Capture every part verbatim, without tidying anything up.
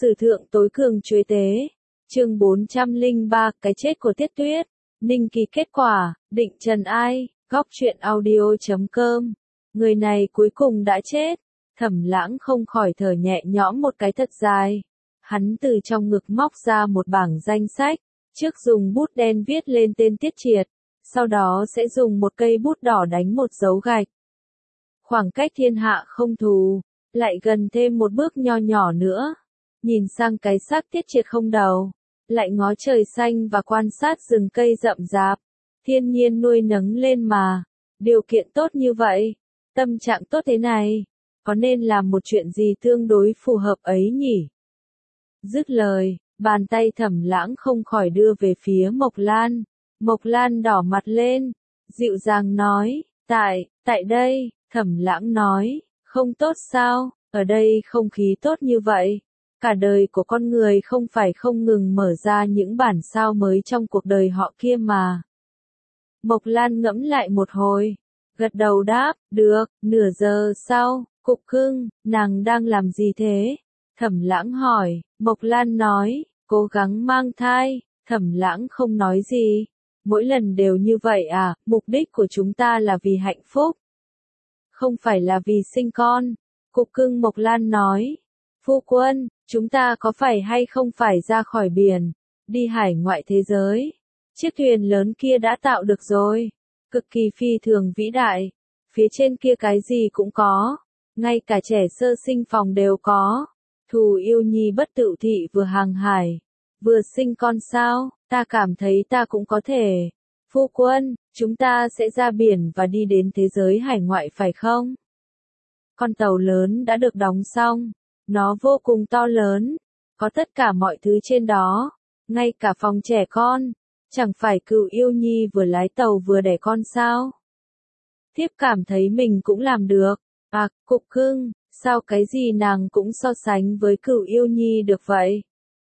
Sử thượng tối cường chuế tế. Chương bốn trăm lẻ ba, cái chết của Tiết Tuyết. Ninh Kỳ kết quả, định trần ai, góc truyện audio chấm com. Người này cuối cùng đã chết. Thẩm Lãng không khỏi thở nhẹ nhõm một cái thật dài. Hắn từ trong ngực móc ra một bảng danh sách, trước dùng bút đen viết lên tên Tiết Triệt, sau đó sẽ dùng một cây bút đỏ đánh một dấu gạch. Khoảng cách thiên hạ không thù, lại gần thêm một bước nho nhỏ nữa. Nhìn sang cái xác Tiết Triệt không đầu, lại ngó trời xanh và quan sát rừng cây rậm rạp. Thiên nhiên nuôi nấng lên mà, điều kiện tốt như vậy, tâm trạng tốt thế này, có nên làm một chuyện gì tương đối phù hợp ấy nhỉ? Dứt lời, bàn tay Thẩm Lãng không khỏi đưa về phía Mộc Lan. Mộc Lan đỏ mặt lên, dịu dàng nói, tại, tại đây. Thẩm Lãng nói, không tốt sao, ở đây không khí tốt như vậy. Cả đời của con người không phải không ngừng mở ra những bản sao mới trong cuộc đời họ kia mà. Mộc Lan ngẫm lại một hồi, gật đầu đáp, được. Nửa giờ sau, Cục Cưng, nàng đang làm gì thế? Thẩm Lãng hỏi. Mộc Lan nói, cố gắng mang thai. Thẩm Lãng không nói gì. Mỗi lần đều như vậy à, mục đích của chúng ta là vì hạnh phúc, không phải là vì sinh con. Cục Cưng Mộc Lan nói, phu quân, chúng ta có phải hay không phải ra khỏi biển, đi hải ngoại thế giới. Chiếc thuyền lớn kia đã tạo được rồi, cực kỳ phi thường vĩ đại, phía trên kia cái gì cũng có, ngay cả trẻ sơ sinh phòng đều có. Thù yêu nhi bất tự thị vừa hàng hải, vừa sinh con sao, ta cảm thấy ta cũng có thể. Phu quân, chúng ta sẽ ra biển và đi đến thế giới hải ngoại phải không? Con tàu lớn đã được đóng xong, nó vô cùng to lớn, có tất cả mọi thứ trên đó, ngay cả phòng trẻ con, chẳng phải Cửu Yêu Nhi vừa lái tàu vừa đẻ con sao? Thiếp cảm thấy mình cũng làm được. À, Cục Cưng, sao cái gì nàng cũng so sánh với Cửu Yêu Nhi được vậy?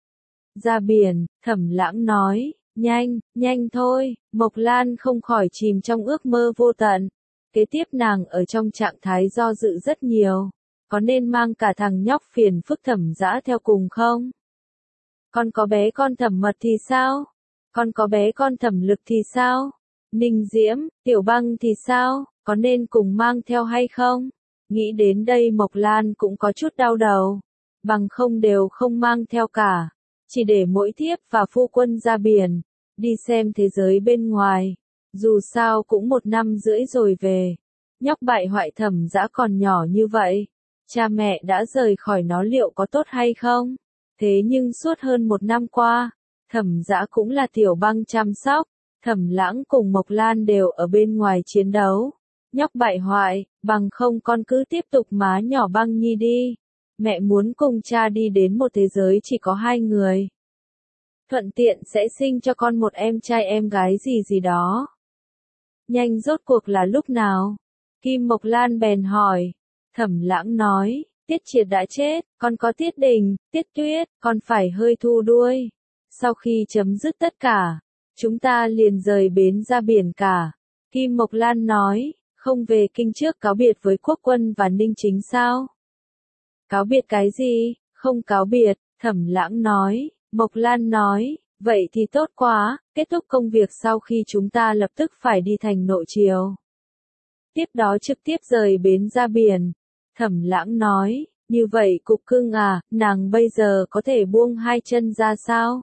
Ra biển, Thẩm Lãng nói, nhanh, nhanh thôi. Mộc Lan không khỏi chìm trong ước mơ vô tận. Kế tiếp nàng ở trong trạng thái do dự rất nhiều. Có nên mang cả thằng nhóc phiền phức Thẩm Dã theo cùng không? Con có bé con Thẩm Mật thì sao? Con có bé con Thẩm Lực thì sao? Ninh Diễm, Tiểu Băng thì sao? Có nên cùng mang theo hay không? Nghĩ đến đây Mộc Lan cũng có chút đau đầu. Bằng không đều không mang theo cả. Chỉ để mỗi thiếp và phu quân ra biển, đi xem thế giới bên ngoài. Dù sao cũng một năm rưỡi rồi về. Nhóc bại hoại Thẩm Dã còn nhỏ như vậy. Cha mẹ đã rời khỏi nó liệu có tốt hay không? Thế nhưng suốt hơn một năm qua, Thẩm Dã cũng là Tiểu Băng chăm sóc. Thẩm Lãng cùng Mộc Lan đều ở bên ngoài chiến đấu. Nhóc bại hoại, bằng không con cứ tiếp tục má nhỏ Băng Nhi đi. Mẹ muốn cùng cha đi đến một thế giới chỉ có hai người. Thuận tiện sẽ sinh cho con một em trai em gái gì gì đó. Nhanh rốt cuộc là lúc nào? Kim Mộc Lan bèn hỏi. Thẩm Lãng nói, Tiết Triệt đã chết, còn có Tiết Đình, Tiết Tuyết, còn phải hơi thu đuôi. Sau khi chấm dứt tất cả, chúng ta liền rời bến ra biển cả. Kim Mộc Lan nói, không về kinh trước cáo biệt với quốc quân và Ninh Chính sao? Cáo biệt cái gì? Không cáo biệt, Thẩm Lãng nói. Mộc Lan nói, vậy thì tốt quá, kết thúc công việc sau khi chúng ta lập tức phải đi thành nội triều. Tiếp đó trực tiếp rời bến ra biển. Thẩm Lãng nói, như vậy Cục Cưng à, nàng bây giờ có thể buông hai chân ra sao?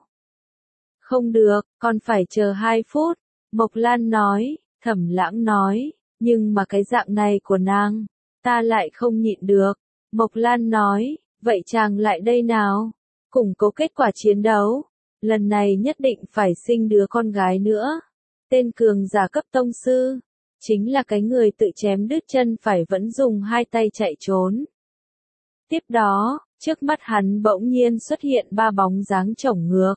Không được, còn phải chờ hai phút. Mộc Lan nói. Thẩm Lãng nói, nhưng mà cái dạng này của nàng, ta lại không nhịn được. Mộc Lan nói, vậy chàng lại đây nào, củng cố kết quả chiến đấu, lần này nhất định phải sinh đứa con gái nữa. Tên cường giả cấp tông sư, chính là cái người tự chém đứt chân phải vẫn dùng hai tay chạy trốn. Tiếp đó, trước mắt hắn bỗng nhiên xuất hiện ba bóng dáng chổng ngược.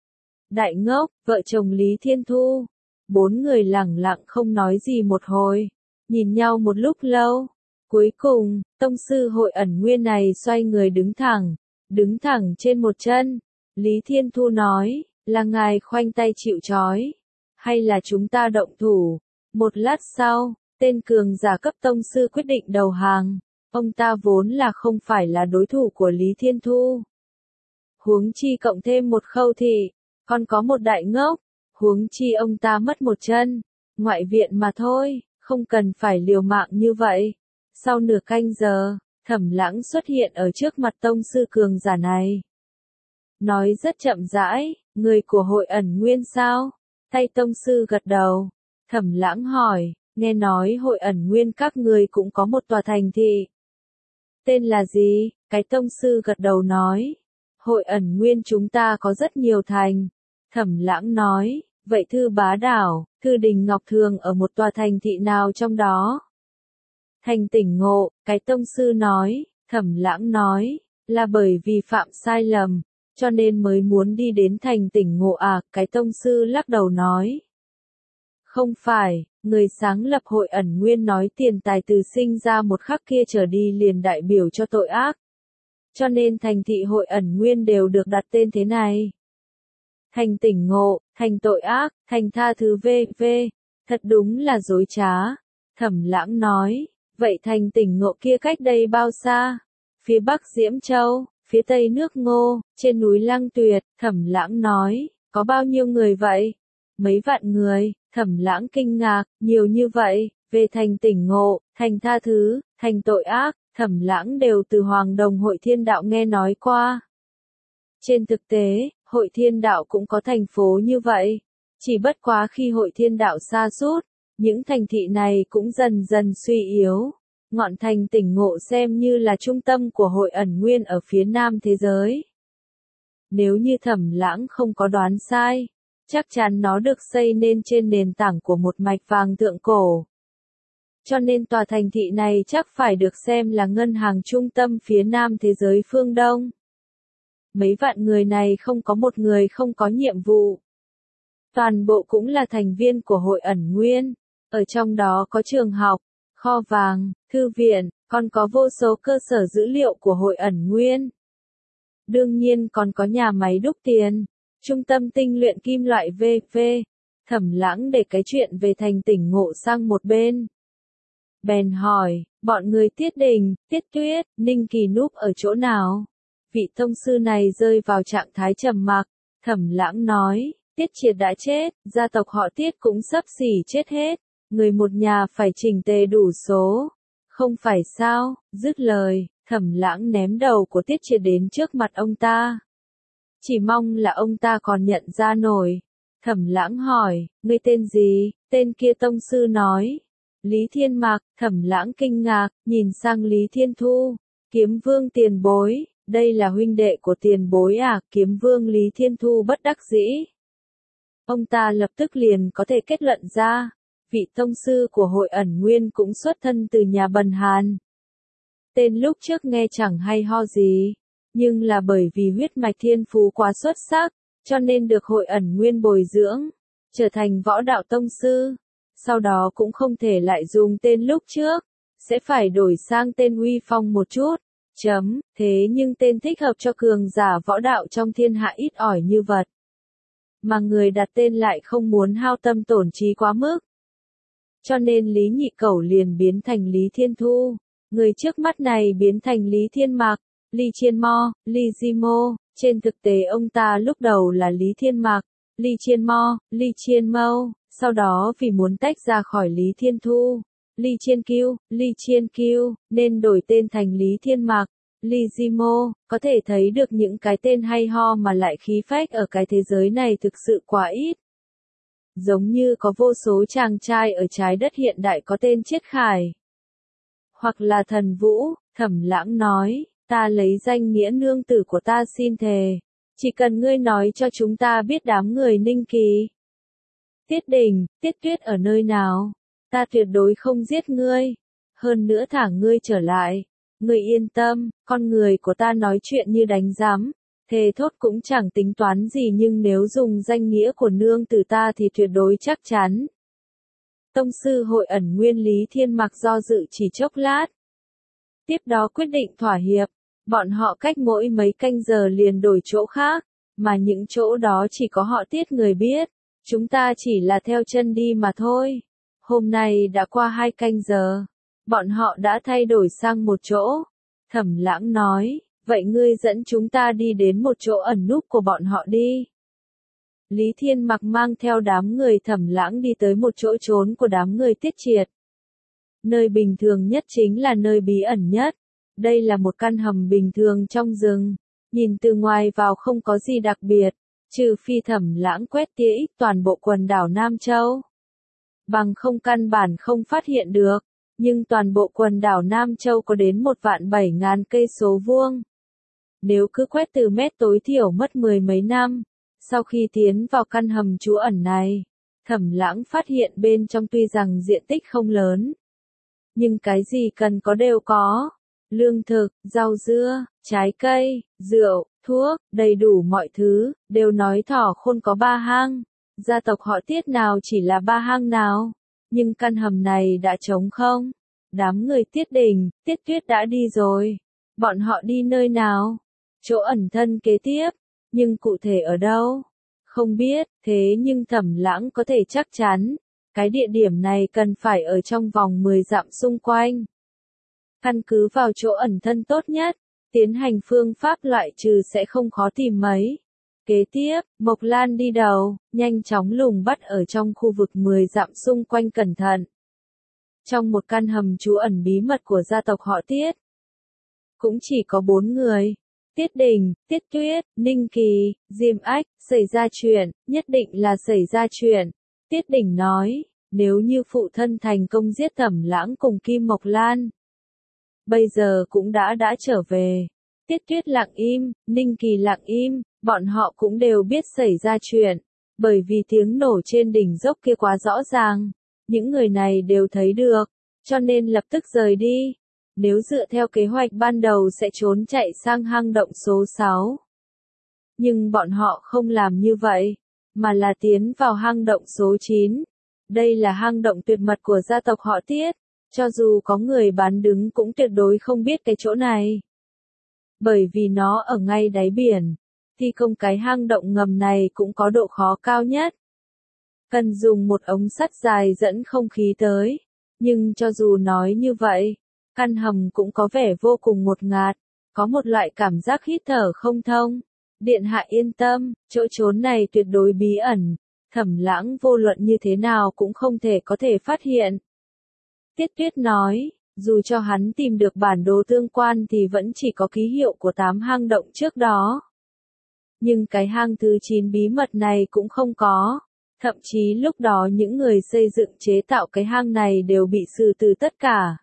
Đại Ngốc, vợ chồng Lý Thiên Thu. Bốn người lẳng lặng không nói gì một hồi, nhìn nhau một lúc lâu. Cuối cùng, tông sư Hội Ẩn Nguyên này xoay người đứng thẳng, đứng thẳng trên một chân. Lý Thiên Thu nói, là ngài khoanh tay chịu trói, hay là chúng ta động thủ? Một lát sau, tên cường giả cấp tông sư quyết định đầu hàng. Ông ta vốn là không phải là đối thủ của Lý Thiên Thu. Huống chi cộng thêm một Khâu thị, còn có một đại ngốc, huống chi ông ta mất một chân, ngoại viện mà thôi, không cần phải liều mạng như vậy. Sau nửa canh giờ, Thẩm Lãng xuất hiện ở trước mặt tông sư cường giả này. Nói rất chậm rãi, người của hội ẩn nguyên sao? Tay tông sư gật đầu. Thẩm Lãng hỏi, nghe nói hội ẩn nguyên các người cũng có một tòa thành thị. Tên là gì? Cái tông sư gật đầu nói. Hội ẩn nguyên chúng ta có rất nhiều thành. Thẩm Lãng nói, vậy Thư Bá Đảo, Thư Đình Ngọc thường ở một tòa thành thị nào trong đó? Thành Tỉnh Ngộ, cái tông sư nói. Thẩm Lãng nói, là bởi vì phạm sai lầm, cho nên mới muốn đi đến thành Tỉnh Ngộ à? Cái tông sư lắc đầu nói. Không phải, người sáng lập hội ẩn nguyên nói tiền tài từ sinh ra một khắc kia trở đi liền đại biểu cho tội ác. Cho nên thành thị hội ẩn nguyên đều được đặt tên thế này. Thành Tỉnh Ngộ, thành tội ác, thành tha thứ vv. Thật đúng là dối trá. Thẩm Lãng nói, vậy thành Tỉnh Ngộ kia cách đây bao xa? Phía bắc Diễm Châu, phía tây nước Ngô, trên núi Lăng Tuyệt. Thẩm Lãng nói, có bao nhiêu người vậy? Mấy vạn người. Thẩm Lãng kinh ngạc, nhiều như vậy. Về thành Tỉnh Ngộ, thành tha thứ, thành tội ác, Thẩm Lãng đều từ Hoàng Đồng Hội Thiên Đạo nghe nói qua. Trên thực tế, Hội Thiên Đạo cũng có thành phố như vậy. Chỉ bất quá khi Hội Thiên Đạo sa sút, những thành thị này cũng dần dần suy yếu. Ngọn thành Tỉnh Ngộ xem như là trung tâm của hội ẩn nguyên ở phía nam thế giới. Nếu như Thẩm Lãng không có đoán sai, chắc chắn nó được xây nên trên nền tảng của một mạch vàng thượng cổ. Cho nên tòa thành thị này chắc phải được xem là ngân hàng trung tâm phía nam thế giới phương Đông. Mấy vạn người này không có một người không có nhiệm vụ. Toàn bộ cũng là thành viên của hội ẩn nguyên. Ở trong đó có trường học, kho vàng, thư viện, còn có vô số cơ sở dữ liệu của hội ẩn nguyên. Đương nhiên còn có nhà máy đúc tiền, trung tâm tinh luyện kim loại vv. Thẩm Lãng để cái chuyện về thành Tỉnh Ngộ sang một bên. Bèn hỏi, bọn người Tiết Đình, Tiết Tuyết, Ninh Kỳ núp ở chỗ nào? Vị tông sư này rơi vào trạng thái trầm mặc. Thẩm Lãng nói, Tiết Triệt đã chết, gia tộc họ Tiết cũng sắp xỉ chết hết. Người một nhà phải chỉnh tề đủ số. Không phải sao? Dứt lời, Thẩm Lãng ném đầu của Tiết Triệt đến trước mặt ông ta. Chỉ mong là ông ta còn nhận ra nổi. Thẩm Lãng hỏi, ngươi tên gì? Tên kia tông sư nói. Lý Thiên Mạc. Thẩm Lãng kinh ngạc, nhìn sang Lý Thiên Thu. Kiếm Vương tiền bối, đây là huynh đệ của tiền bối à? Kiếm Vương Lý Thiên Thu bất đắc dĩ. Ông ta lập tức liền có thể kết luận ra, vị tông sư của hội ẩn nguyên cũng xuất thân từ nhà Bần Hàn. Tên lúc trước nghe chẳng hay ho gì, nhưng là bởi vì huyết mạch thiên phú quá xuất sắc, cho nên được hội ẩn nguyên bồi dưỡng, trở thành võ đạo tông sư. Sau đó cũng không thể lại dùng tên lúc trước, sẽ phải đổi sang tên uy phong một chút. Chấm, thế nhưng tên thích hợp cho cường giả võ đạo trong thiên hạ ít ỏi như vật. Mà người đặt tên lại không muốn hao tâm tổn trí quá mức. Cho nên Lý Nhị Cẩu liền biến thành Lý Thiên Thu. Người trước mắt này biến thành Lý Thiên Mạc, Lý Chiên Mo, Lý Di Mô. Trên thực tế ông ta lúc đầu là Lý Thiên Mạc, Lý Chiên Mo, Lý Chiên Mâu. Sau đó vì muốn tách ra khỏi Lý Thiên Thu, Lý Chiên Kiêu, Lý Chiên Kiêu, nên đổi tên thành Lý Thiên Mạc, Lý Di Mô. Có thể thấy được những cái tên hay ho mà lại khí phách ở cái thế giới này thực sự quá ít. Giống như có vô số chàng trai ở trái đất hiện đại có tên Chiết Khải. Hoặc là Thần Vũ. Thẩm Lãng nói, ta lấy danh nghĩa nương tử của ta xin thề. Chỉ cần ngươi nói cho chúng ta biết đám người Ninh Kỳ, Tiết Đình, Tiết Tuyết ở nơi nào, ta tuyệt đối không giết ngươi. Hơn nữa thả ngươi trở lại. Ngươi yên tâm, con người của ta nói chuyện như đánh giám. Thề thốt cũng chẳng tính toán gì, nhưng nếu dùng danh nghĩa của nương tử ta thì tuyệt đối chắc chắn. Tông sư hội ẩn nguyên Lý Thiên Mạc do dự chỉ chốc lát. Tiếp đó quyết định thỏa hiệp. Bọn họ cách mỗi mấy canh giờ liền đổi chỗ khác, mà những chỗ đó chỉ có họ Tiết người biết. Chúng ta chỉ là theo chân đi mà thôi. Hôm nay đã qua hai canh giờ. Bọn họ đã thay đổi sang một chỗ. Thẩm Lãng nói, Vậy ngươi dẫn chúng ta đi đến một chỗ ẩn núp của bọn họ đi. Lý Thiên Mặc mang theo đám người Thẩm Lãng đi tới một chỗ trốn của đám người Tiết Triệt. Nơi bình thường nhất chính là nơi bí ẩn nhất. Đây là một căn hầm bình thường trong rừng. Nhìn từ ngoài vào không có gì đặc biệt, trừ phi Thẩm Lãng quét tia ít toàn bộ quần đảo Nam Châu. Bằng không căn bản không phát hiện được, nhưng toàn bộ quần đảo Nam Châu có đến một vạn bảy ngàn cây số vuông. Nếu cứ quét từ mét tối thiểu mất mười mấy năm. Sau khi tiến vào căn hầm trú ẩn này, Thẩm Lãng phát hiện bên trong tuy rằng diện tích không lớn, nhưng cái gì cần có đều có. Lương thực, rau dưa, trái cây, rượu, thuốc, đầy đủ mọi thứ, đều nói thỏ khôn có ba hang. Gia tộc họ Tiết nào chỉ là ba hang nào, nhưng căn hầm này đã trống không. Đám người Tiết Đình, Tiết Tuyết đã đi rồi. Bọn họ đi nơi nào? Chỗ ẩn thân kế tiếp, nhưng cụ thể ở đâu? Không biết, thế nhưng Thẩm Lãng có thể chắc chắn, cái địa điểm này cần phải ở trong vòng mười dặm xung quanh. Căn cứ vào chỗ ẩn thân tốt nhất, tiến hành phương pháp loại trừ sẽ không khó tìm mấy. Kế tiếp, Mộc Lan đi đầu, nhanh chóng lùng bắt ở trong khu vực mười dặm xung quanh cẩn thận. Trong một căn hầm trú ẩn bí mật của gia tộc họ Tiết, cũng chỉ có bốn người. Tiết Đình, Tiết Tuyết, Ninh Kỳ, Diêm Ách, xảy ra chuyện, nhất định là xảy ra chuyện. Tiết Đình nói, nếu như phụ thân thành công giết Thẩm Lãng cùng Kim Mộc Lan, bây giờ cũng đã đã trở về. Tiết Tuyết lặng im, Ninh Kỳ lặng im, bọn họ cũng đều biết xảy ra chuyện, bởi vì tiếng nổ trên đỉnh dốc kia quá rõ ràng, những người này đều thấy được, cho nên lập tức rời đi. Nếu dựa theo kế hoạch ban đầu sẽ trốn chạy sang hang động số sáu. Nhưng bọn họ không làm như vậy, mà là tiến vào hang động số chín. Đây là hang động tuyệt mật của gia tộc họ Tiết, cho dù có người bán đứng cũng tuyệt đối không biết cái chỗ này. Bởi vì nó ở ngay đáy biển, thi công cái hang động ngầm này cũng có độ khó cao nhất. Cần dùng một ống sắt dài dẫn không khí tới, nhưng cho dù nói như vậy, căn hầm cũng có vẻ vô cùng ngột ngạt, có một loại cảm giác hít thở không thông. Điện hạ yên tâm, chỗ trốn này tuyệt đối bí ẩn, Thẩm Lãng vô luận như thế nào cũng không thể có thể phát hiện. Tiết Tuyết nói, dù cho hắn tìm được bản đồ tương quan thì vẫn chỉ có ký hiệu của tám hang động trước đó. Nhưng cái hang thứ chín bí mật này cũng không có. Thậm chí lúc đó những người xây dựng chế tạo cái hang này đều bị xử từ tất cả.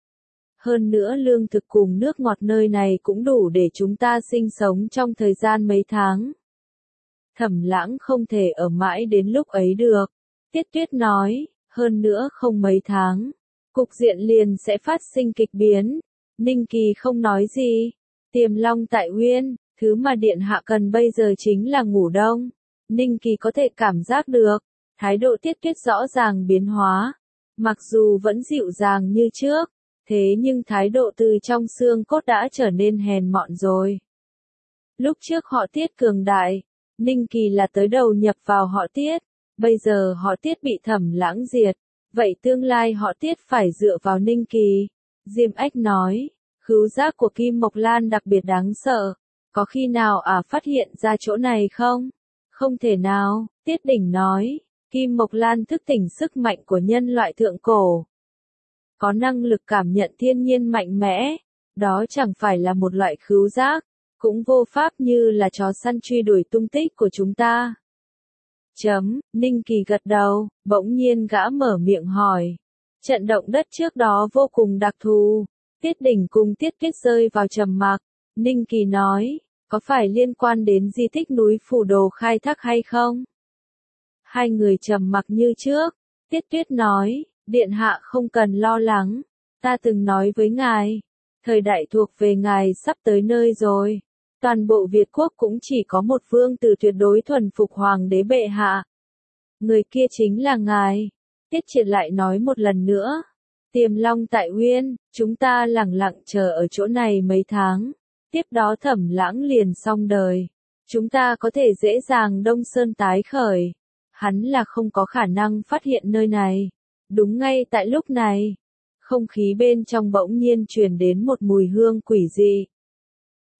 Hơn nữa lương thực cùng nước ngọt nơi này cũng đủ để chúng ta sinh sống trong thời gian mấy tháng. Thẩm Lãng không thể ở mãi đến lúc ấy được. Tiết Tuyết nói, hơn nữa không mấy tháng, cục diện liền sẽ phát sinh kịch biến. Ninh Kỳ không nói gì. Tiềm Long tại Uyên, thứ mà điện hạ cần bây giờ chính là ngủ đông. Ninh Kỳ có thể cảm giác được, thái độ Tiết Tuyết rõ ràng biến hóa. Mặc dù vẫn dịu dàng như trước, thế nhưng thái độ từ trong xương cốt đã trở nên hèn mọn rồi. Lúc trước họ Tiết cường đại, Ninh Kỳ là tới đầu nhập vào họ Tiết, bây giờ họ Tiết bị Thẩm Lãng diệt, vậy tương lai họ Tiết phải dựa vào Ninh Kỳ. Diêm Ách nói, khứu giác của Kim Mộc Lan đặc biệt đáng sợ, có khi nào à phát hiện ra chỗ này không? Không thể nào, Tiết Đỉnh nói, Kim Mộc Lan thức tỉnh sức mạnh của nhân loại thượng cổ. Có năng lực cảm nhận thiên nhiên mạnh mẽ, đó chẳng phải là một loại khứu giác, cũng vô pháp như là chó săn truy đuổi tung tích của chúng ta. Chấm, Ninh Kỳ gật đầu, bỗng nhiên gã mở miệng hỏi. Trận động đất trước đó vô cùng đặc thù, Tiết Đỉnh cùng Tiết Tuyết rơi vào trầm mặc. Ninh Kỳ nói, có phải liên quan đến di tích núi Phủ Đồ khai thác hay không? Hai người trầm mặc như trước. Tiết Tuyết nói, điện hạ không cần lo lắng, ta từng nói với ngài, thời đại thuộc về ngài sắp tới nơi rồi. Toàn bộ Việt quốc cũng chỉ có một vương tử tuyệt đối thuần phục hoàng đế bệ hạ. Người kia chính là ngài. Tiết Triệt lại nói một lần nữa. Tiềm Long tại Uyên, chúng ta lẳng lặng chờ ở chỗ này mấy tháng. Tiếp đó Thẩm Lãng liền xong đời. Chúng ta có thể dễ dàng Đông Sơn tái khởi. Hắn là không có khả năng phát hiện nơi này. Đúng ngay tại lúc này, không khí bên trong bỗng nhiên truyền đến một mùi hương quỷ dị.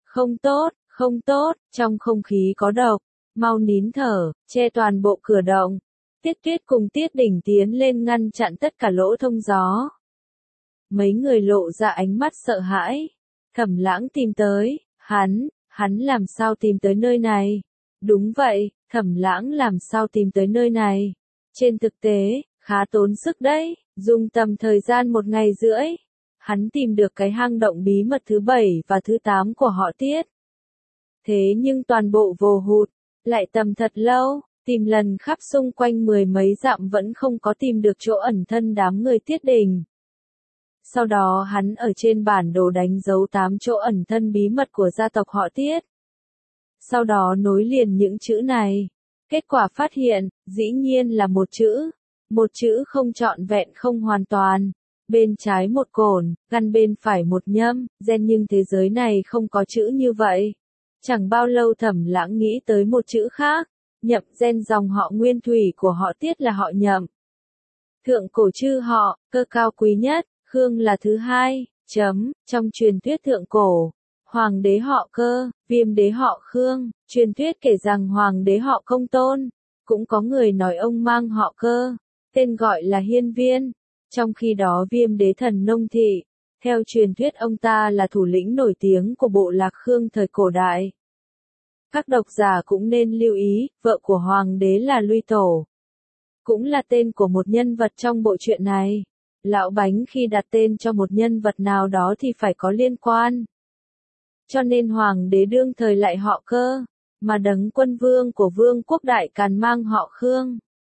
Không tốt, không tốt, trong không khí có độc, mau nín thở, che toàn bộ cửa động. Tiết Tuyết cùng Tiết Đỉnh tiến lên ngăn chặn tất cả lỗ thông gió. Mấy người lộ ra ánh mắt sợ hãi. Thẩm Lãng tìm tới, hắn, hắn làm sao tìm tới nơi này? Đúng vậy, Thẩm Lãng làm sao tìm tới nơi này? Trên thực tế, khá tốn sức đấy, dùng tầm thời gian một ngày rưỡi. Hắn tìm được cái hang động bí mật thứ bảy và thứ tám của họ Tiết. Thế nhưng toàn bộ vồ hụt, lại tầm thật lâu, tìm lần khắp xung quanh mười mấy dặm vẫn không có tìm được chỗ ẩn thân đám người Tiết Đình. Sau đó hắn ở trên bản đồ đánh dấu tám chỗ ẩn thân bí mật của gia tộc họ Tiết. Sau đó nối liền những chữ này. Kết quả phát hiện, dĩ nhiên là một chữ. Một chữ không trọn vẹn không hoàn toàn. Bên trái một cổn, căn bên phải một nhâm, gen nhưng thế giới này không có chữ như vậy. Chẳng bao lâu Thẩm Lãng nghĩ tới một chữ khác. Nhậm gen dòng họ nguyên thủy của họ Tiết là họ Nhậm. Thượng cổ chư họ, cơ cao quý nhất, Khương là thứ hai, chấm, trong truyền thuyết thượng cổ. Hoàng đế họ Cơ, Viêm đế họ Khương, truyền thuyết kể rằng hoàng đế họ Công Tôn. Cũng có người nói ông mang họ Cơ, tên gọi là Hiên Viên. Trong khi đó Viêm đế thần Nông Thị, theo truyền thuyết ông ta là thủ lĩnh nổi tiếng của bộ lạc Khương thời cổ đại. Các độc giả cũng nên lưu ý, vợ của hoàng đế là Luy Tổ. Cũng là tên của một nhân vật trong bộ truyện này. Lão Bánh khi đặt tên cho một nhân vật nào đó thì phải có liên quan. Cho nên hoàng đế đương thời lại họ Cơ, mà đấng quân vương của vương quốc Đại Càn mang họ Khương.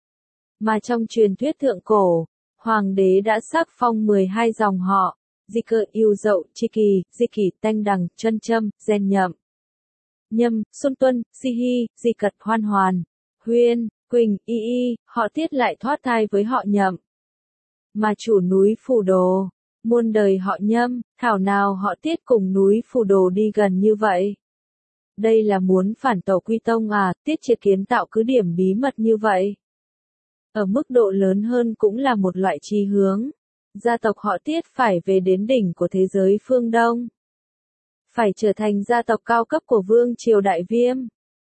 Mà trong truyền thuyết thượng cổ, hoàng đế đã sắc phong mười hai dòng họ, Di Cơ, Yêu Dậu, Chi Kỳ, Di Kỳ, Tanh Đằng, Chân Châm, Gen Nhậm, Nhâm, Xuân Tuân, Si Hy, Di Cật, Hoan Hoàn, Huyên, Quỳnh, Y Y, họ Tiết lại thoát thai với họ Nhậm. Mà chủ núi Phù Đồ, muôn đời họ Nhâm, thảo nào họ Tiết cùng núi Phù Đồ đi gần như vậy. Đây là muốn phản tổ quy tông à, Tiết Triệt kiến tạo cứ điểm bí mật như vậy. Ở mức độ lớn hơn cũng là một loại chí hướng. Gia tộc họ Tiết phải về đến đỉnh của thế giới phương Đông. Phải trở thành gia tộc cao cấp của Vương Triều Đại Viêm.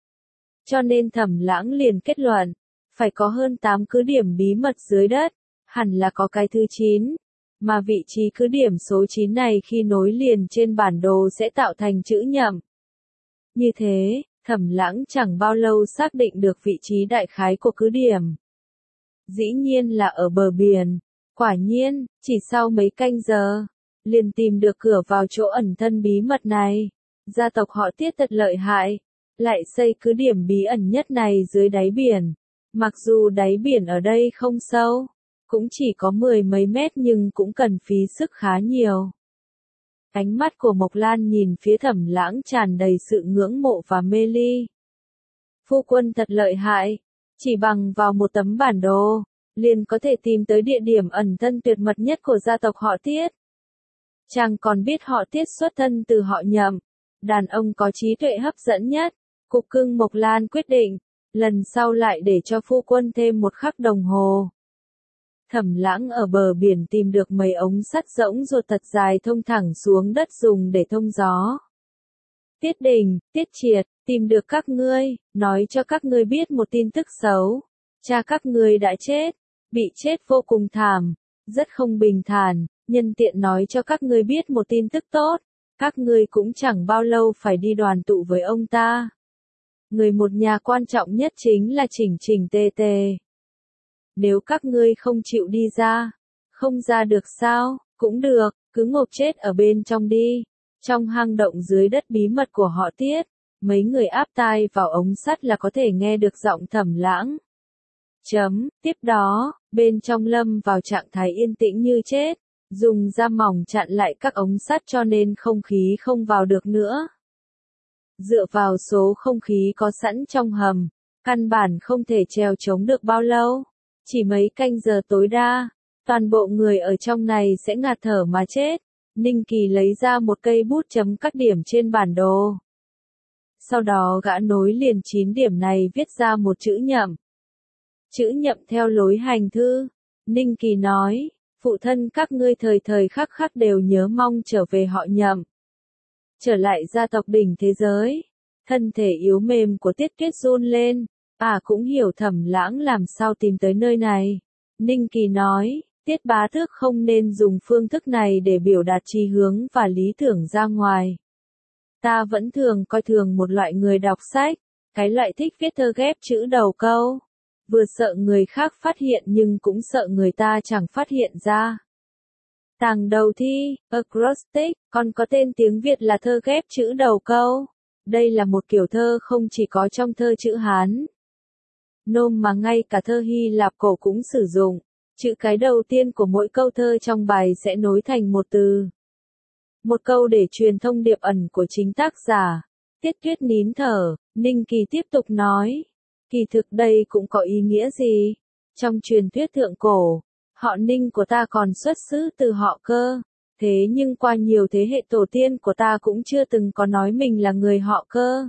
Cho nên Thẩm Lãng liền kết luận, phải có hơn tám cứ điểm bí mật dưới đất, hẳn là có cái thứ chín, mà vị trí cứ điểm số chín này khi nối liền trên bản đồ sẽ tạo thành chữ Nhậm. Như thế, Thẩm Lãng chẳng bao lâu xác định được vị trí đại khái của cứ điểm. Dĩ nhiên là ở bờ biển. Quả nhiên, chỉ sau mấy canh giờ, liền tìm được cửa vào chỗ ẩn thân bí mật này. Gia tộc họ Tiết thật lợi hại, lại xây cứ điểm bí ẩn nhất này dưới đáy biển. Mặc dù đáy biển ở đây không sâu, cũng chỉ có mười mấy mét nhưng cũng cần phí sức khá nhiều. Ánh mắt của Mộc Lan nhìn phía Thẩm Lãng tràn đầy sự ngưỡng mộ và mê ly. Phu quân thật lợi hại, chỉ bằng vào một tấm bản đồ, liền có thể tìm tới địa điểm ẩn thân tuyệt mật nhất của gia tộc họ Tiết. Chàng còn biết họ Tiết xuất thân từ họ Nhậm, đàn ông có trí tuệ hấp dẫn nhất. Cục cưng Mộc Lan quyết định, lần sau lại để cho phu quân thêm một khắc đồng hồ. Thẩm Lãng ở bờ biển tìm được mấy ống sắt rỗng ruột thật dài thông thẳng xuống đất dùng để thông gió. Tiết Đình, Tiết Triệt, tìm được các ngươi, nói cho các ngươi biết một tin tức xấu. Cha các ngươi đã chết, bị chết vô cùng thảm, rất không bình thản, nhân tiện nói cho các ngươi biết một tin tức tốt, các ngươi cũng chẳng bao lâu phải đi đoàn tụ với ông ta. Người một nhà quan trọng nhất chính là Chỉnh Chỉnh Tề Tề. Nếu các ngươi không chịu đi ra, không ra được sao, cũng được, cứ ngộp chết ở bên trong đi. Trong hang động dưới đất bí mật của họ Tiết, mấy người áp tai vào ống sắt là có thể nghe được giọng Thẩm Lãng. Chấm, tiếp đó, bên trong lâm vào trạng thái yên tĩnh như chết, dùng da mỏng chặn lại các ống sắt cho nên không khí không vào được nữa. Dựa vào số không khí có sẵn trong hầm, căn bản không thể trèo chống được bao lâu. Chỉ mấy canh giờ tối đa, toàn bộ người ở trong này sẽ ngạt thở mà chết. Ninh Kỳ lấy ra một cây bút chấm các điểm trên bản đồ. Sau đó gã nối liền chín điểm này viết ra một chữ Nhậm. Chữ Nhậm theo lối hành thư. Ninh Kỳ nói, phụ thân các ngươi thời thời khắc khắc đều nhớ mong trở về họ Nhậm. trở lại gia tộc đỉnh thế giới. Thân thể yếu mềm của Tiết Tuyết run lên, à cũng hiểu Thẩm Lãng làm sao tìm tới nơi này. Ninh Kỳ nói, Tiết bá tước không nên dùng phương thức này để biểu đạt chí hướng và lý tưởng ra ngoài. Ta vẫn thường coi thường một loại người đọc sách, cái loại thích viết thơ ghép chữ đầu câu. Vừa sợ người khác phát hiện nhưng cũng sợ người ta chẳng phát hiện ra. Tàng đầu thi, acrostic, còn có tên tiếng Việt là thơ ghép chữ đầu câu. Đây là một kiểu thơ không chỉ có trong thơ chữ Hán nôm mà ngay cả thơ Hy Lạp cổ cũng sử dụng. Chữ cái đầu tiên của mỗi câu thơ trong bài sẽ nối thành một từ. Một câu để truyền thông điệp ẩn của chính tác giả. Tiết Tuyết nín thở, Ninh Kỳ tiếp tục nói. Kỳ thực đây cũng có ý nghĩa gì? Trong truyền thuyết thượng cổ, họ Ninh của ta còn xuất xứ từ họ Cơ. Thế nhưng qua nhiều thế hệ tổ tiên của ta cũng chưa từng có nói mình là người họ Cơ.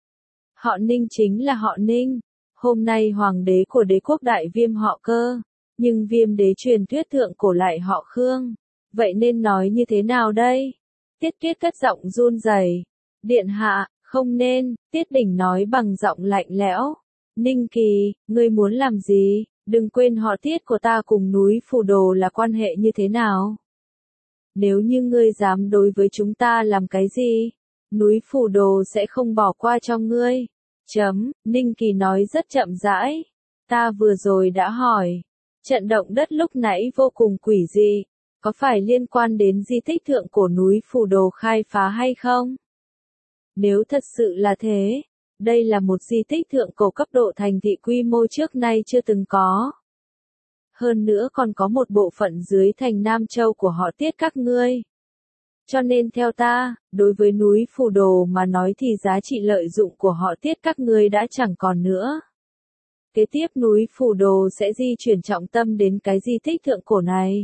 Họ Ninh chính là họ Ninh. Hôm nay hoàng đế của đế quốc Đại Viêm họ Cơ. Nhưng Viêm đế truyền thuyết thượng cổ lại họ Khương. Vậy nên nói như thế nào đây? Tiết Tuyết cất giọng run rẩy. Điện hạ, không nên, Tiết Đỉnh nói bằng giọng lạnh lẽo. Ninh Kỳ, ngươi muốn làm gì? Đừng quên họ Tiết của ta cùng núi Phù Đồ là quan hệ như thế nào? Nếu như ngươi dám đối với chúng ta làm cái gì, núi Phù Đồ sẽ không bỏ qua cho ngươi. Chấm, Ninh Kỳ nói rất chậm rãi. Ta vừa rồi đã hỏi. Trận động đất lúc nãy vô cùng quỷ dị. Có phải liên quan đến di tích thượng cổ núi Phù Đồ khai phá hay không? Nếu thật sự là thế, đây là một di tích thượng cổ cấp độ thành thị quy mô trước nay chưa từng có. Hơn nữa còn có một bộ phận dưới thành Nam Châu của họ Tiết các ngươi. Cho nên theo ta, đối với núi Phù Đồ mà nói thì giá trị lợi dụng của họ Tiết các ngươi đã chẳng còn nữa. Kế tiếp núi Phù Đồ sẽ di chuyển trọng tâm đến cái di tích thượng cổ này.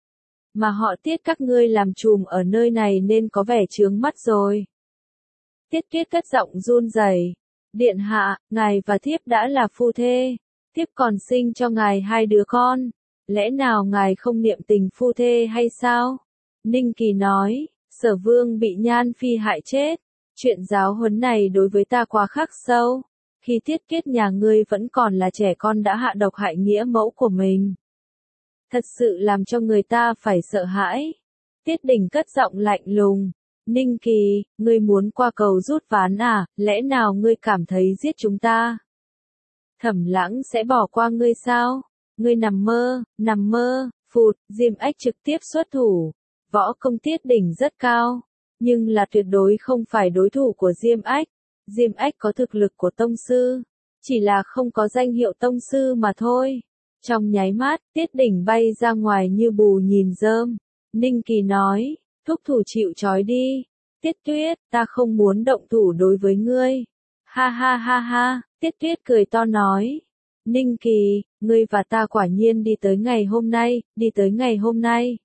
Mà họ Tiết các ngươi làm trùm ở nơi này nên có vẻ chướng mắt rồi. Tiết Tuyết cất giọng run rẩy. Điện hạ, ngài và thiếp đã là phu thê. Thiếp còn sinh cho ngài hai đứa con. Lẽ nào ngài không niệm tình phu thê hay sao? Ninh Kỳ nói, Sở Vương bị Nhan Phi hại chết. Chuyện giáo huấn này đối với ta quá khắc sâu. Khi Tiết Tuyết nhà ngươi vẫn còn là trẻ con đã hạ độc hại nghĩa mẫu của mình. Thật sự làm cho người ta phải sợ hãi. Tiết Đỉnh cất giọng lạnh lùng. Ninh Kỳ, ngươi muốn qua cầu rút ván à, lẽ nào ngươi cảm thấy giết chúng ta? Thẩm Lãng sẽ bỏ qua ngươi sao? Ngươi nằm mơ, nằm mơ, phụt, Diêm Ách trực tiếp xuất thủ. Võ công Tiết Đỉnh rất cao, nhưng là tuyệt đối không phải đối thủ của Diêm Ách. Diêm Ách có thực lực của tông sư, chỉ là không có danh hiệu tông sư mà thôi. Trong nháy mắt, Tiết Đỉnh bay ra ngoài như bù nhìn rơm. Ninh Kỳ nói, thúc thủ chịu trói đi. Tiết Tuyết, ta không muốn động thủ đối với ngươi. Ha ha ha ha, Tiết Tuyết cười to nói. Ninh Kỳ, ngươi và ta quả nhiên đi tới ngày hôm nay, đi tới ngày hôm nay.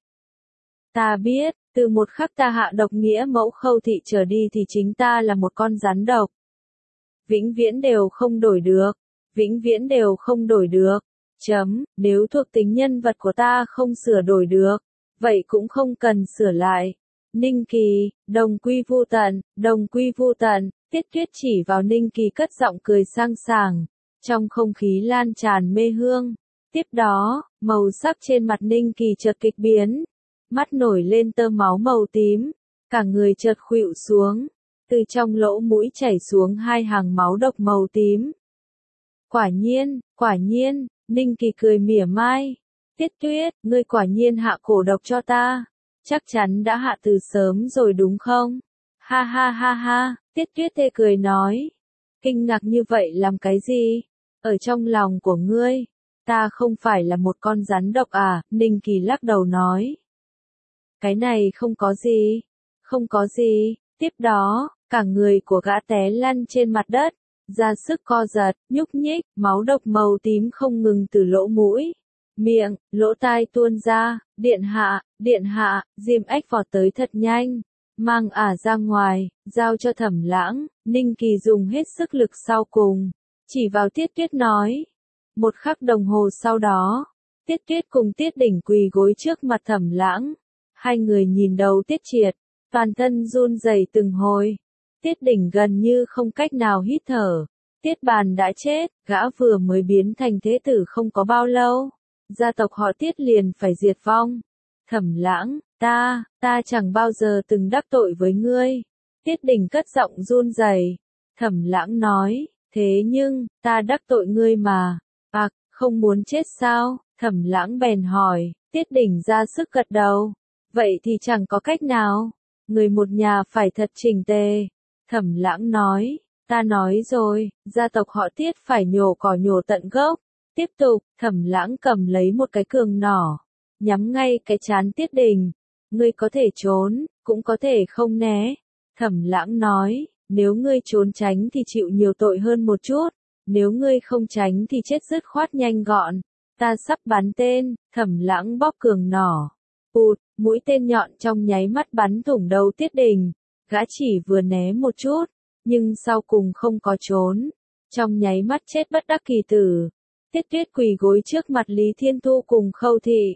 Ta biết, từ một khắc ta hạ độc nghĩa mẫu Khâu thị trở đi thì chính ta là một con rắn độc. Vĩnh viễn đều không đổi được, vĩnh viễn đều không đổi được. Chấm, nếu thuộc tính nhân vật của ta không sửa đổi được, vậy cũng không cần sửa lại. Ninh Kỳ, đồng quy vu tận, đồng quy vu tận, Tiết Tuyết chỉ vào Ninh Kỳ cất giọng cười sang sảng, trong không khí lan tràn mê hương. Tiếp đó, màu sắc trên mặt Ninh Kỳ chợt kịch biến, mắt nổi lên tơ máu màu tím, cả người chợt khuỵu xuống, từ trong lỗ mũi chảy xuống hai hàng máu độc màu tím. Quả nhiên, quả nhiên, Ninh Kỳ cười mỉa mai. Tiết Tuyết, ngươi quả nhiên hạ cổ độc cho ta. Chắc chắn đã hạ từ sớm rồi đúng không? Ha ha ha ha, Tiết Tuyết tê cười nói. Kinh ngạc như vậy làm cái gì? Ở trong lòng của ngươi, ta không phải là một con rắn độc à? Ninh Kỳ lắc đầu nói. Cái này không có gì, không có gì. Tiếp đó, cả người của gã té lăn trên mặt đất, ra sức co giật, nhúc nhích, máu độc màu tím không ngừng từ lỗ mũi, miệng, lỗ tai tuôn ra. Điện hạ, điện hạ, Diêm Ách vọt tới thật nhanh, mang ả ra ngoài, giao cho Thẩm Lãng. Ninh Kỳ dùng hết sức lực sau cùng, chỉ vào Tiết Tuyết nói. Một khắc đồng hồ sau đó, Tiết Tuyết cùng Tiết Đỉnh quỳ gối trước mặt Thẩm Lãng. Hai người nhìn đầu Tiết Triệt, toàn thân run rẩy từng hồi. Tiết Đỉnh gần như không cách nào hít thở. Tiết Bàn đã chết, gã vừa mới biến thành thế tử không có bao lâu. Gia tộc họ Tiết liền phải diệt vong. Thẩm Lãng, ta, ta chẳng bao giờ từng đắc tội với ngươi. Tiết Đỉnh cất giọng run rẩy. Thẩm Lãng nói, thế nhưng, ta đắc tội ngươi mà. À, không muốn chết sao? Thẩm Lãng bèn hỏi. Tiết Đỉnh ra sức gật đầu. Vậy thì chẳng có cách nào. Người một nhà phải thật chỉnh tề. Thẩm Lãng nói. Ta nói rồi, gia tộc họ Tiết phải nhổ cỏ nhổ tận gốc. Tiếp tục, Thẩm Lãng cầm lấy một cái cường nỏ, nhắm ngay cái trán Tiết Đình. Ngươi có thể trốn, cũng có thể không né. Thẩm Lãng nói, nếu ngươi trốn tránh thì chịu nhiều tội hơn một chút, nếu ngươi không tránh thì chết dứt khoát nhanh gọn. Ta sắp bắn tên, Thẩm Lãng bóp cường nỏ. Ụt, mũi tên nhọn trong nháy mắt bắn thủng đầu Tiết Đình. Gã chỉ vừa né một chút, nhưng sau cùng không có trốn. Trong nháy mắt chết bất đắc kỳ tử. Tiết Tuyết quỳ gối trước mặt Lý Thiên Thu cùng Khâu Thị.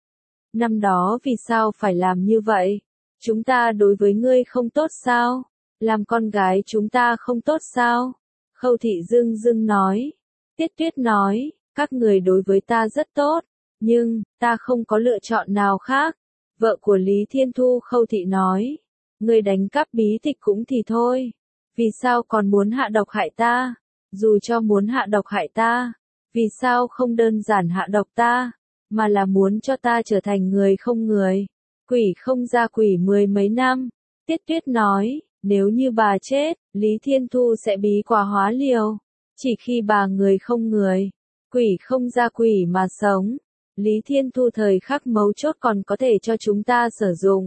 Năm đó vì sao phải làm như vậy? Chúng ta đối với ngươi không tốt sao? Làm con gái chúng ta không tốt sao? Khâu Thị dưng dưng nói. Tiết Tuyết nói, các người đối với ta rất tốt, nhưng, ta không có lựa chọn nào khác. Vợ của Lý Thiên Thu Khâu Thị nói, ngươi đánh cắp bí tịch cũng thì thôi. Vì sao còn muốn hạ độc hại ta? Dù cho muốn hạ độc hại ta, vì sao không đơn giản hạ độc ta, mà là muốn cho ta trở thành người không người, quỷ không ra quỷ mười mấy năm. Tiết Tuyết nói, nếu như bà chết, Lý Thiên Thu sẽ bí quả hóa liều. Chỉ khi bà người không người, quỷ không ra quỷ mà sống, Lý Thiên Thu thời khắc mấu chốt còn có thể cho chúng ta sử dụng.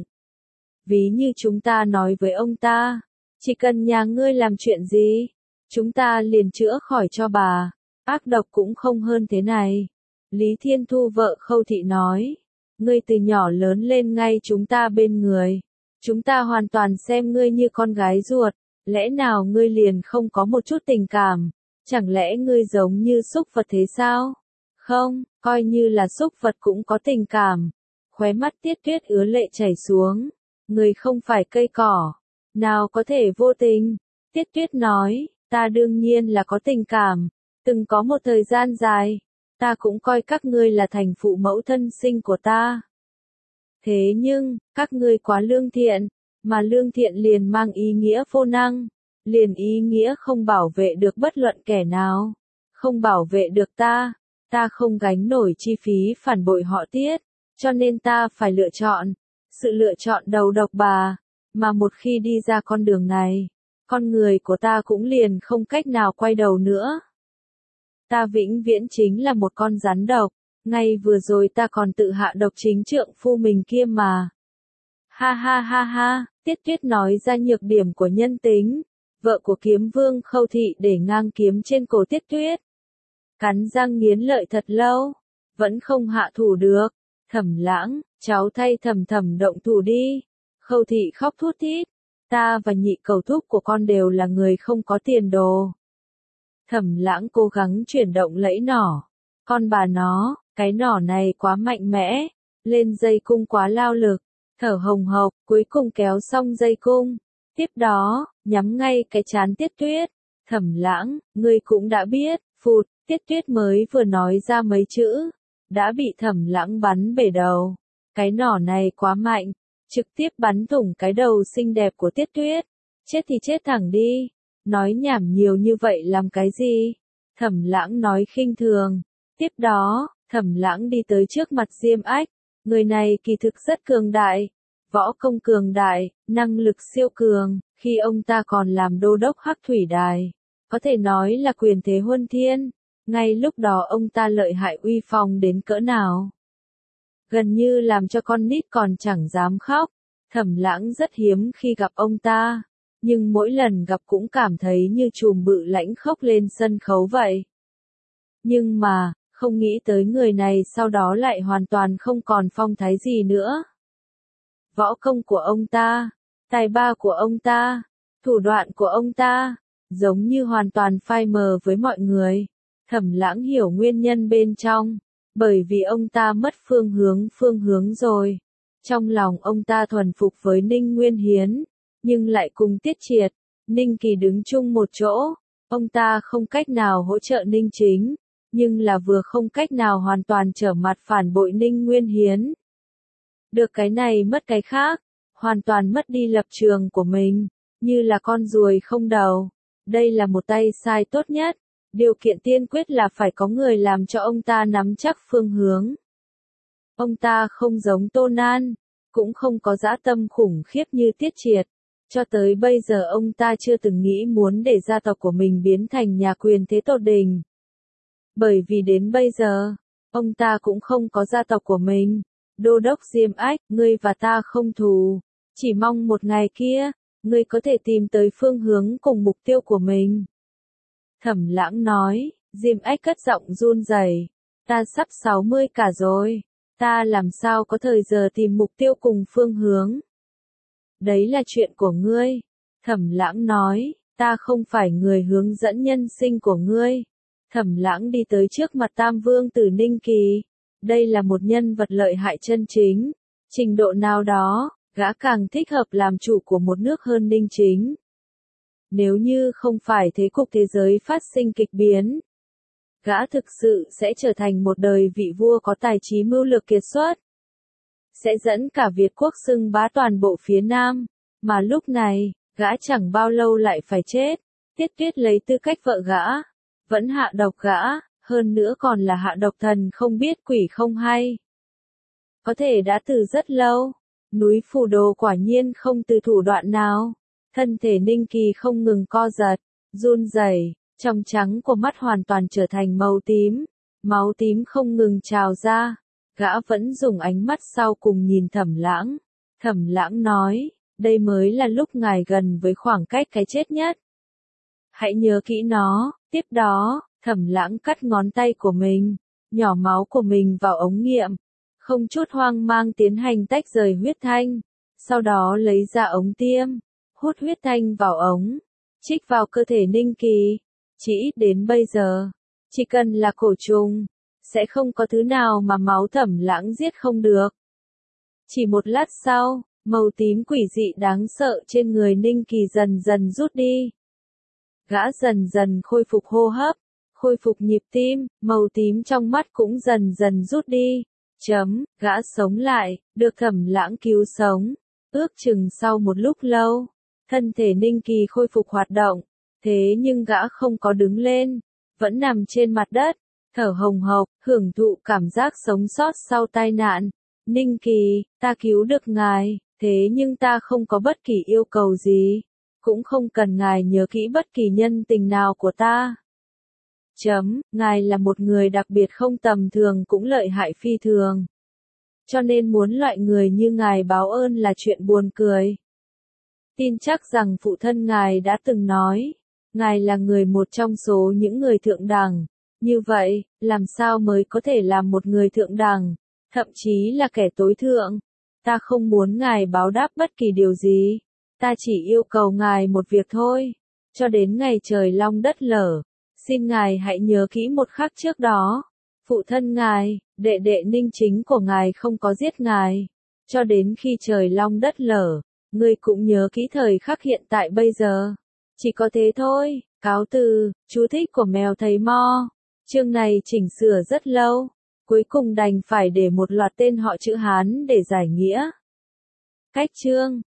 Ví như chúng ta nói với ông ta, chỉ cần nhà ngươi làm chuyện gì, chúng ta liền chữa khỏi cho bà. Ác độc cũng không hơn thế này. Lý Thiên Thu vợ Khâu Thị nói, ngươi từ nhỏ lớn lên ngay chúng ta bên người. Chúng ta hoàn toàn xem ngươi như con gái ruột, lẽ nào ngươi liền không có một chút tình cảm? Chẳng lẽ ngươi giống như súc vật thế sao? Không, coi như là súc vật cũng có tình cảm. Khóe mắt Tiết Tuyết ứa lệ chảy xuống. Ngươi không phải cây cỏ, nào có thể vô tình? Tiết Tuyết nói, ta đương nhiên là có tình cảm. Từng có một thời gian dài, ta cũng coi các ngươi là thành phụ mẫu thân sinh của ta. Thế nhưng, các ngươi quá lương thiện, mà lương thiện liền mang ý nghĩa vô năng, liền ý nghĩa không bảo vệ được bất luận kẻ nào, không bảo vệ được ta, ta không gánh nổi chi phí phản bội họ Tiết, cho nên ta phải lựa chọn, sự lựa chọn đầu độc bà, mà một khi đi ra con đường này, con người của ta cũng liền không cách nào quay đầu nữa. Ta vĩnh viễn chính là một con rắn độc, ngay vừa rồi ta còn tự hạ độc chính trượng phu mình kia mà. Ha ha ha ha, Tiết Tuyết nói ra nhược điểm của nhân tính, vợ của Kiếm Vương Khâu Thị để ngang kiếm trên cổ Tiết Tuyết. Cắn răng nghiến lợi thật lâu, vẫn không hạ thủ được. Thẩm Lãng, cháu thay Thẩm Thẩm động thủ đi. Khâu Thị khóc thút thít, ta và nhị cầu thúc của con đều là người không có tiền đồ. Thẩm Lãng cố gắng chuyển động lẫy nỏ. Con bà nó, cái nỏ này quá mạnh mẽ, lên dây cung quá lao lực, thở hồng hộc, cuối cùng kéo xong dây cung. Tiếp đó, nhắm ngay cái trán Tiết Tuyết. Thẩm Lãng, ngươi cũng đã biết, phụt, Tiết Tuyết mới vừa nói ra mấy chữ, đã bị Thẩm Lãng bắn bể đầu. Cái nỏ này quá mạnh, trực tiếp bắn thủng cái đầu xinh đẹp của Tiết Tuyết. Chết thì chết thẳng đi. Nói nhảm nhiều như vậy làm cái gì? Thẩm Lãng nói khinh thường. Tiếp đó, Thẩm Lãng đi tới trước mặt Diêm Ách. Người này kỳ thực rất cường đại, võ công cường đại, năng lực siêu cường, khi ông ta còn làm đô đốc Hắc Thủy Đài, có thể nói là quyền thế huân thiên. Ngay lúc đó ông ta lợi hại uy phong đến cỡ nào? Gần như làm cho con nít còn chẳng dám khóc. Thẩm Lãng rất hiếm khi gặp ông ta, nhưng mỗi lần gặp cũng cảm thấy như chùm bự lãnh khốc lên sân khấu vậy. Nhưng mà, không nghĩ tới người này sau đó lại hoàn toàn không còn phong thái gì nữa. Võ công của ông ta, tài ba của ông ta, thủ đoạn của ông ta, giống như hoàn toàn phai mờ với mọi người. Thẩm Lãng hiểu nguyên nhân bên trong, bởi vì ông ta mất phương hướng phương hướng rồi. Trong lòng ông ta thuần phục với Ninh Nguyên Hiến, nhưng lại cùng Tiết Triệt, Ninh Kỳ đứng chung một chỗ. Ông ta không cách nào hỗ trợ Ninh Chính, nhưng là vừa không cách nào hoàn toàn trở mặt phản bội Ninh Nguyên Hiến. Được cái này mất cái khác, hoàn toàn mất đi lập trường của mình, như là con ruồi không đầu. Đây là một tay sai tốt nhất, điều kiện tiên quyết là phải có người làm cho ông ta nắm chắc phương hướng. Ông ta không giống Tô Nan, cũng không có dã tâm khủng khiếp như Tiết Triệt. Cho tới bây giờ ông ta chưa từng nghĩ muốn để gia tộc của mình biến thành nhà quyền thế tột đỉnh. Bởi vì đến bây giờ, ông ta cũng không có gia tộc của mình. Đô đốc Diêm Ách, ngươi và ta không thù. Chỉ mong một ngày kia, ngươi có thể tìm tới phương hướng cùng mục tiêu của mình. Thẩm Lãng nói, Diêm Ách cất giọng run rẩy, ta sắp sáu mươi cả rồi. Ta làm sao có thời giờ tìm mục tiêu cùng phương hướng. Đấy là chuyện của ngươi. Thẩm Lãng nói, ta không phải người hướng dẫn nhân sinh của ngươi. Thẩm Lãng đi tới trước mặt Tam Vương Tử Ninh Kỳ. Đây là một nhân vật lợi hại chân chính. Trình độ nào đó, gã càng thích hợp làm chủ của một nước hơn Ninh Chính. Nếu như không phải thế cục thế giới phát sinh kịch biến, gã thực sự sẽ trở thành một đời vị vua có tài trí mưu lược kiệt xuất. Sẽ dẫn cả Việt quốc xưng bá toàn bộ phía Nam, mà lúc này, gã chẳng bao lâu lại phải chết. Tiết Tuyết lấy tư cách vợ gã, vẫn hạ độc gã, hơn nữa còn là hạ độc thần không biết quỷ không hay. Có thể đã từ rất lâu, núi Phù Đồ quả nhiên không từ thủ đoạn nào. Thân thể Ninh Kỳ không ngừng co giật, run rẩy, trong trắng của mắt hoàn toàn trở thành màu tím, máu tím không ngừng trào ra. Gã vẫn dùng ánh mắt sau cùng nhìn Thẩm Lãng. Thẩm Lãng nói, đây mới là lúc ngài gần với khoảng cách cái chết nhất. Hãy nhớ kỹ nó. Tiếp đó, Thẩm Lãng cắt ngón tay của mình, nhỏ máu của mình vào ống nghiệm, không chút hoang mang tiến hành tách rời huyết thanh, sau đó lấy ra ống tiêm, hút huyết thanh vào ống, trích vào cơ thể Ninh Kỳ. Chỉ ít đến bây giờ, chỉ cần là cổ trùng, sẽ không có thứ nào mà máu Thẩm Lãng giết không được. Chỉ một lát sau, màu tím quỷ dị đáng sợ trên người Ninh Kỳ dần dần rút đi. Gã dần dần khôi phục hô hấp, khôi phục nhịp tim, màu tím trong mắt cũng dần dần rút đi. Chấm, gã sống lại, được Thẩm Lãng cứu sống. Ước chừng sau một lúc lâu, thân thể Ninh Kỳ khôi phục hoạt động, thế nhưng gã không có đứng lên, vẫn nằm trên mặt đất, thở hồng hộc, hưởng thụ cảm giác sống sót sau tai nạn. Ninh Kỳ, ta cứu được ngài, thế nhưng ta không có bất kỳ yêu cầu gì, cũng không cần ngài nhớ kỹ bất kỳ nhân tình nào của ta. Chấm, ngài là một người đặc biệt không tầm thường cũng lợi hại phi thường. Cho nên muốn loại người như ngài báo ơn là chuyện buồn cười. Tin chắc rằng phụ thân ngài đã từng nói, ngài là người một trong số những người thượng đẳng. Như vậy, làm sao mới có thể làm một người thượng đẳng, thậm chí là kẻ tối thượng? Ta không muốn ngài báo đáp bất kỳ điều gì. Ta chỉ yêu cầu ngài một việc thôi. Cho đến ngày trời long đất lở, xin ngài hãy nhớ kỹ một khắc trước đó. Phụ thân ngài, đệ đệ Ninh Chính của ngài không có giết ngài. Cho đến khi trời long đất lở, ngươi cũng nhớ kỹ thời khắc hiện tại bây giờ. Chỉ có thế thôi. Cáo từ, chú thích của mèo thầy Mo. Chương này chỉnh sửa rất lâu, cuối cùng đành phải để một loạt tên họ chữ Hán để giải nghĩa. Cách chương